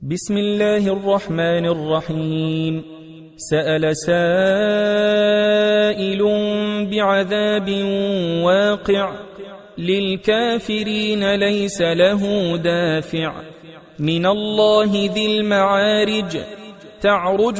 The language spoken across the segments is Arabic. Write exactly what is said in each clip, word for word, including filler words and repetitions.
بسم الله الرحمن الرحيم. سأل سائل بعذاب واقع للكافرين ليس له دافع من الله ذي المعارج تعرج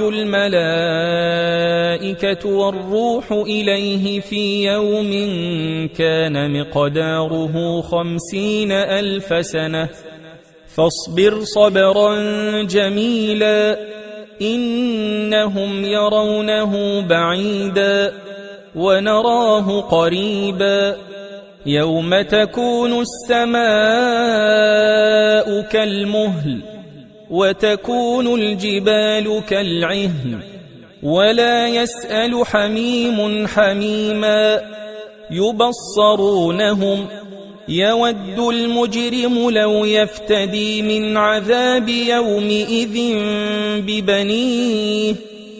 الملائكة والروح إليه في يوم كان مقداره خمسين ألف سنة فاصبر صبرا جميلا إنهم يرونه بعيدا ونراه قريبا يوم تكون السماء كالمهل وتكون الجبال كالعهن ولا يسأل حميم حميما يبصرونهم يود المجرم لو يفتدي من عذاب يومئذ ببنيه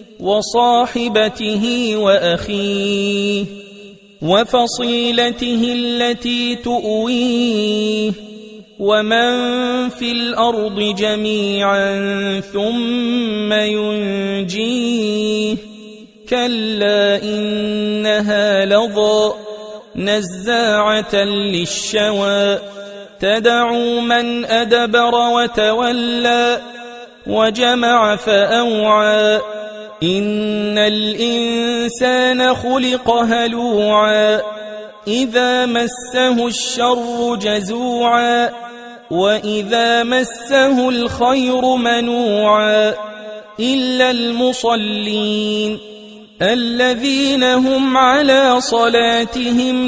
وصاحبته وأخيه وفصيلته التي تؤويه ومن في الأرض جميعا ثم ينجيه كلا إنها لظى نزاعة للشوى تدعو من أدبر وتولى وجمع فأوعى إن الإنسان خلق هلوعا إذا مسه الشر جزوعا وإذا مسه الخير منوعا إلا المصلين الذين هم على صلاتهم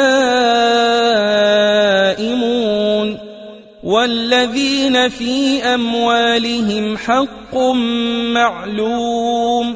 دائمون والذين في أموالهم حق معلوم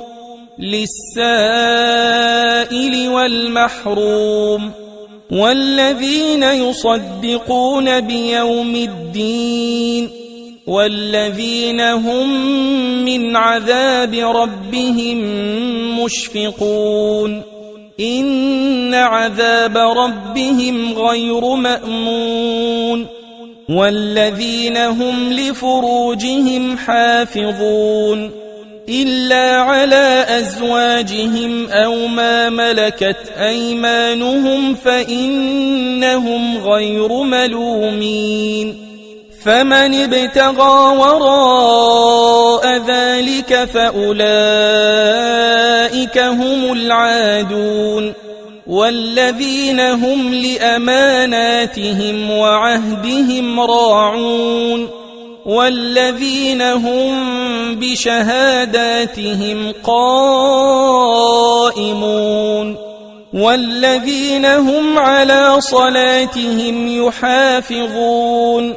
للسائل والمحروم والذين يصدقون بيوم الدين والذين هم من عذاب ربهم مشفقون إن عذاب ربهم غير مأمون والذين هم لفروجهم حافظون إلا على أزواجهم أو ما ملكت أيمانهم فإنهم غير ملومين فمن ابتغى وراء ذلك فأولئك هم العادون والذين هم لأماناتهم وعهدهم راعون والذين هم بشهاداتهم قائمون والذين هم على صلاتهم يحافظون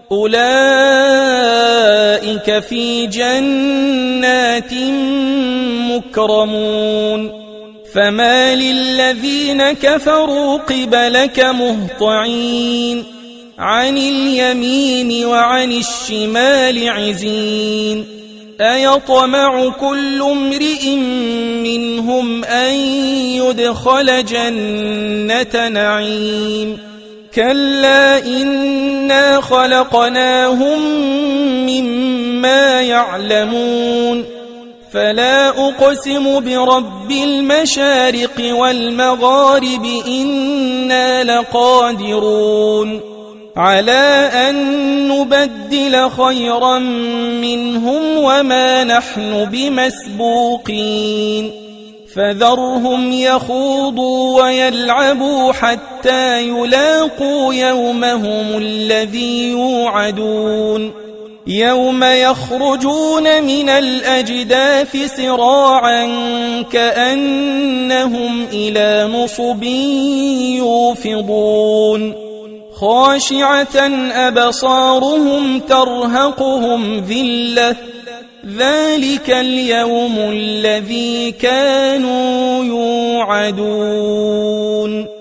أولئك في جنات مكرمون فما للذين كفروا قبلك مهطعين عن اليمين وعن الشمال عزين أيطمع كل امرئ منهم أن يدخل جنة نعيم كلا إنا خلقناهم مما يعلمون فلا أقسم برب المشارق والمغارب إنا لقادرون على أن نبدل خيرا منهم وما نحن بمسبوقين فذرهم يخوضوا ويلعبوا حتى يلاقوا يومهم الذي يوعدون يوم يخرجون من الأجداث سراعا كأنهم إلى نصب يوفضون خاشعة أبصارهم ترهقهم ذلة ذلك اليوم الذي كانوا يوعدون.